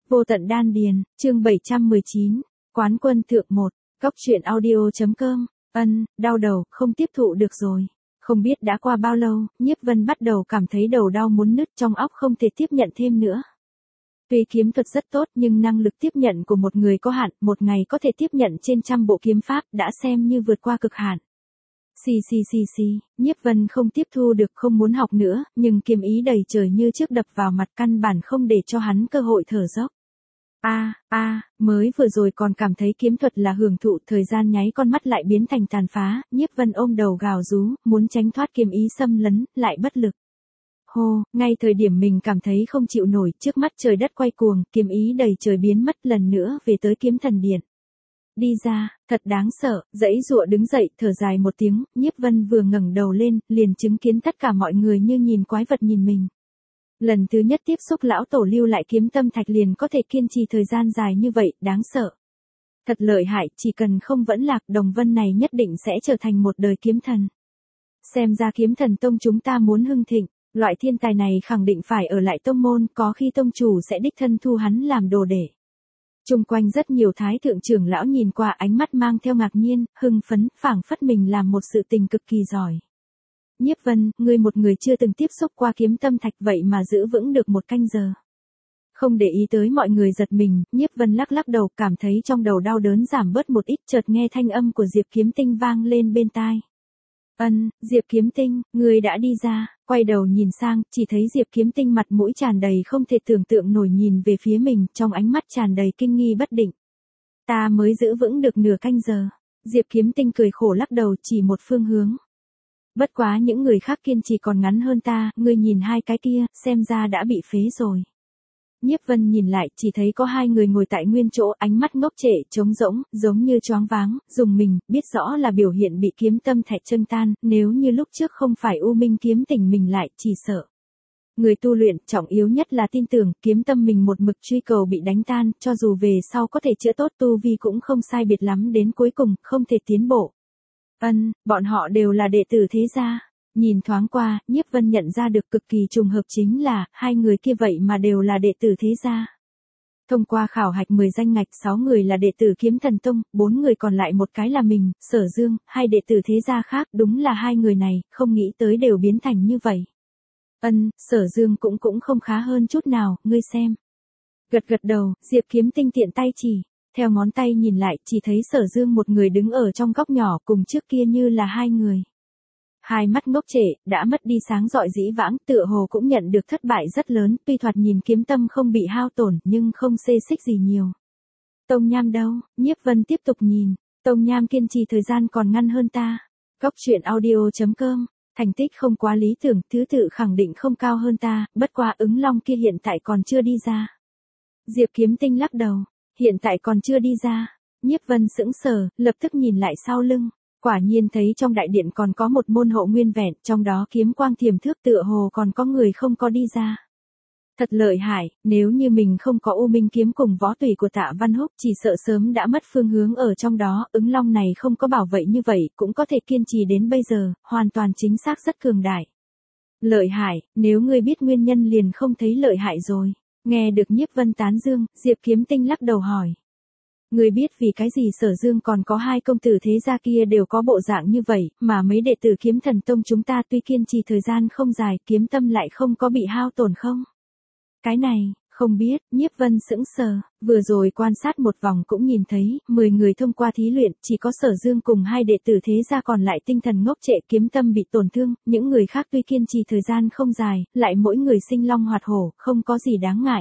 Vô tận đan điền, chương 719, Quán quân thượng 1, Cóc truyện audio.com, đau đầu, không tiếp thụ được rồi. Không biết đã qua bao lâu, Nhiếp Vân bắt đầu cảm thấy đầu đau muốn nứt trong óc không thể tiếp nhận thêm nữa. Tuy kiếm thuật rất tốt nhưng năng lực tiếp nhận của một người có hạn, một ngày có thể tiếp nhận trên 100 bộ kiếm pháp đã xem như vượt qua cực hạn. Nhiếp Vân không tiếp thu được, không muốn học nữa, nhưng kiếm ý đầy trời như trước đập vào mặt căn bản không để cho hắn cơ hội thở dốc. Mới vừa rồi còn cảm thấy kiếm thuật là hưởng thụ, thời gian nháy con mắt lại biến thành tàn phá, Nhiếp Vân ôm đầu gào rú, muốn tránh thoát kiếm ý xâm lấn, lại bất lực. Ngay thời điểm mình cảm thấy không chịu nổi, trước mắt trời đất quay cuồng, kiếm ý đầy trời biến mất lần nữa về tới kiếm thần điện. Đi ra, thật đáng sợ, giãy giụa đứng dậy, thở dài một tiếng, Nhiếp Vân vừa ngẩng đầu lên, liền chứng kiến tất cả mọi người như nhìn quái vật nhìn mình. Lần thứ nhất tiếp xúc lão tổ lưu lại kiếm tâm thạch liền có thể kiên trì thời gian dài như vậy, đáng sợ. Thật lợi hại, chỉ cần không vẫn lạc, Đồng Vân này nhất định sẽ trở thành một đời kiếm thần. Xem ra kiếm thần tông chúng ta muốn hưng thịnh, loại thiên tài này khẳng định phải ở lại tông môn, có khi tông chủ sẽ đích thân thu hắn làm đồ đệ. Chung quanh rất nhiều thái thượng trưởng lão nhìn qua, ánh mắt mang theo ngạc nhiên, hưng phấn, phảng phất mình làm một sự tình cực kỳ giỏi. Nhiếp Vân, ngươi một người chưa từng tiếp xúc qua kiếm tâm thạch vậy mà giữ vững được 1 canh giờ. Không để ý tới mọi người giật mình, Nhiếp Vân lắc lắc đầu, cảm thấy trong đầu đau đớn giảm bớt một ít, chợt nghe thanh âm của Diệp Kiếm Tinh vang lên bên tai. Diệp Kiếm Tinh, ngươi đã đi ra, quay đầu nhìn sang, chỉ thấy Diệp Kiếm Tinh mặt mũi tràn đầy không thể tưởng tượng nổi nhìn về phía mình, trong ánh mắt tràn đầy kinh nghi bất định. Ta mới giữ vững được nửa canh giờ. Diệp Kiếm Tinh cười khổ lắc đầu, chỉ một phương hướng. Bất quá những người khác kiên trì còn ngắn hơn ta, ngươi nhìn hai cái kia, xem ra đã bị phế rồi. Nhiếp Vân nhìn lại, chỉ thấy có 2 người ngồi tại nguyên chỗ, ánh mắt ngốc trệ, trống rỗng, giống như choáng váng, dùng mình, biết rõ là biểu hiện bị kiếm tâm thạch chân tan, nếu như lúc trước không phải U Minh kiếm tỉnh mình lại, chỉ sợ. Người tu luyện, trọng yếu nhất là tin tưởng, kiếm tâm mình một mực truy cầu bị đánh tan, cho dù về sau có thể chữa tốt tu vi cũng không sai biệt lắm, đến cuối cùng, không thể tiến bộ. Bọn họ đều là đệ tử thế gia. Nhìn thoáng qua, Nhiếp Vân nhận ra được cực kỳ trùng hợp chính là, 2 người kia vậy mà đều là đệ tử thế gia. Thông qua khảo hạch 10 danh ngạch, 6 người là đệ tử Kiếm Thần Tông, 4 người còn lại một cái là mình, Sở Dương, 2 đệ tử thế gia khác, đúng là 2 người này, không nghĩ tới đều biến thành như vậy. Sở Dương cũng không khá hơn chút nào, ngươi xem. Gật đầu, Diệp Kiếm Tinh tiện tay chỉ. Theo ngón tay nhìn lại, chỉ thấy Sở Dương một người đứng ở trong góc nhỏ, cùng trước kia như là 2 người. Hai mắt ngốc trệ, đã mất đi sáng rọi dĩ vãng, tựa hồ cũng nhận được thất bại rất lớn, tuy thoạt nhìn kiếm tâm không bị hao tổn, nhưng không xê xích gì nhiều. Tông Nham đâu? Nhiếp Vân tiếp tục nhìn, Tông Nham kiên trì thời gian còn ngắn hơn ta. Cóc truyện audio.com, thành tích không quá lý tưởng, thứ tự khẳng định không cao hơn ta, bất quá ứng long kia hiện tại còn chưa đi ra. Diệp Kiếm Tinh lắc đầu, hiện tại còn chưa đi ra. Nhiếp Vân sững sờ, lập tức nhìn lại sau lưng. Quả nhiên thấy trong đại điện còn có một môn hộ nguyên vẹn, trong đó kiếm quang thiềm thước, tựa hồ còn có người không có đi ra. Thật lợi hại, nếu như mình không có U Minh kiếm cùng võ tùy của Tạ Văn Húc, chỉ sợ sớm đã mất phương hướng ở trong đó, ứng long này không có bảo vệ như vậy, cũng có thể kiên trì đến bây giờ, hoàn toàn chính xác rất cường đại. Lợi hại, nếu ngươi biết nguyên nhân liền không thấy lợi hại rồi. Nghe được Nhiếp Vân tán dương, Diệp Kiếm Tinh lắc đầu hỏi. Ngươi biết vì cái gì Sở Dương còn có 2 công tử thế gia kia đều có bộ dạng như vậy, mà mấy đệ tử Kiếm Thần Tông chúng ta tuy kiên trì thời gian không dài, kiếm tâm lại không có bị hao tổn không? Cái này, không biết, Nhiếp Vân sững sờ, vừa rồi quan sát một vòng cũng nhìn thấy, 10 người thông qua thí luyện, chỉ có Sở Dương cùng 2 đệ tử thế gia còn lại tinh thần ngốc trệ, kiếm tâm bị tổn thương, những người khác tuy kiên trì thời gian không dài, lại mỗi người sinh long hoạt hổ, không có gì đáng ngại.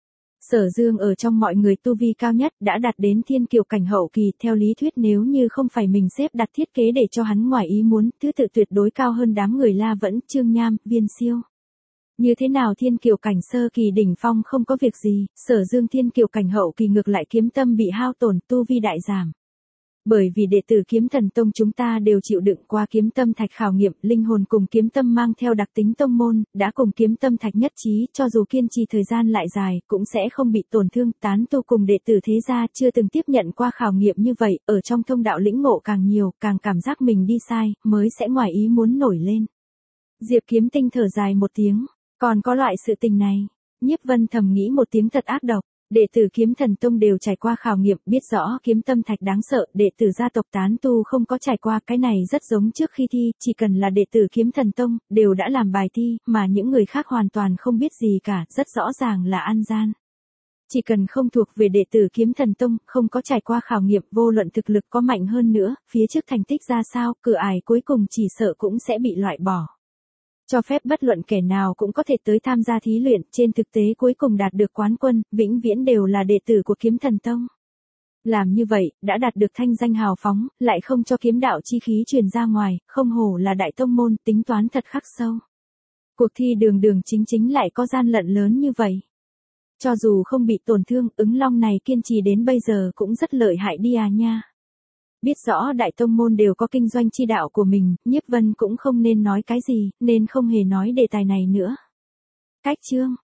Sở Dương ở trong mọi người tu vi cao nhất, đã đạt đến thiên kiều cảnh hậu kỳ, theo lý thuyết nếu như không phải mình xếp đặt thiết kế để cho hắn ngoài ý muốn, thứ tự tuyệt đối cao hơn đám người La Vẫn, Trương Nham, Viên Siêu. Như thế nào thiên kiều cảnh sơ kỳ đỉnh phong không có việc gì, Sở Dương thiên kiều cảnh hậu kỳ ngược lại kiếm tâm bị hao tổn, tu vi đại giảm. Bởi vì đệ tử Kiếm Thần Tông chúng ta đều chịu đựng qua kiếm tâm thạch khảo nghiệm, linh hồn cùng kiếm tâm mang theo đặc tính tông môn, đã cùng kiếm tâm thạch nhất trí, cho dù kiên trì thời gian lại dài, cũng sẽ không bị tổn thương. Tán tu cùng đệ tử thế gia chưa từng tiếp nhận qua khảo nghiệm như vậy, ở trong thông đạo lĩnh ngộ càng nhiều, càng cảm giác mình đi sai, mới sẽ ngoài ý muốn nổi lên. Diệp Kiếm Tinh thở dài một tiếng, còn có loại sự tình này. Nhiếp Vân thầm nghĩ một tiếng thật ác độc. Đệ tử Kiếm Thần Tông đều trải qua khảo nghiệm, biết rõ kiếm tâm thạch đáng sợ, đệ tử gia tộc tán tu không có trải qua, cái này rất giống trước khi thi, chỉ cần là đệ tử Kiếm Thần Tông, đều đã làm bài thi, mà những người khác hoàn toàn không biết gì cả, rất rõ ràng là ăn gian. Chỉ cần không thuộc về đệ tử Kiếm Thần Tông, không có trải qua khảo nghiệm, vô luận thực lực có mạnh hơn nữa, phía trước thành tích ra sao, cửa ải cuối cùng chỉ sợ cũng sẽ bị loại bỏ. Cho phép bất luận kẻ nào cũng có thể tới tham gia thí luyện, trên thực tế cuối cùng đạt được quán quân, vĩnh viễn đều là đệ tử của Kiếm Thần Tông. Làm như vậy, đã đạt được thanh danh hào phóng, lại không cho kiếm đạo chi khí truyền ra ngoài, không hổ là đại tông môn, tính toán thật khắc sâu. Cuộc thi đường đường chính chính lại có gian lận lớn như vậy. Cho dù không bị tổn thương, ứng long này kiên trì đến bây giờ cũng rất lợi hại đi à nha. Biết rõ đại tông môn đều có kinh doanh chi đạo của mình, Nhiếp Vân cũng không nên nói cái gì, nên không hề nói đề tài này nữa. Cách chương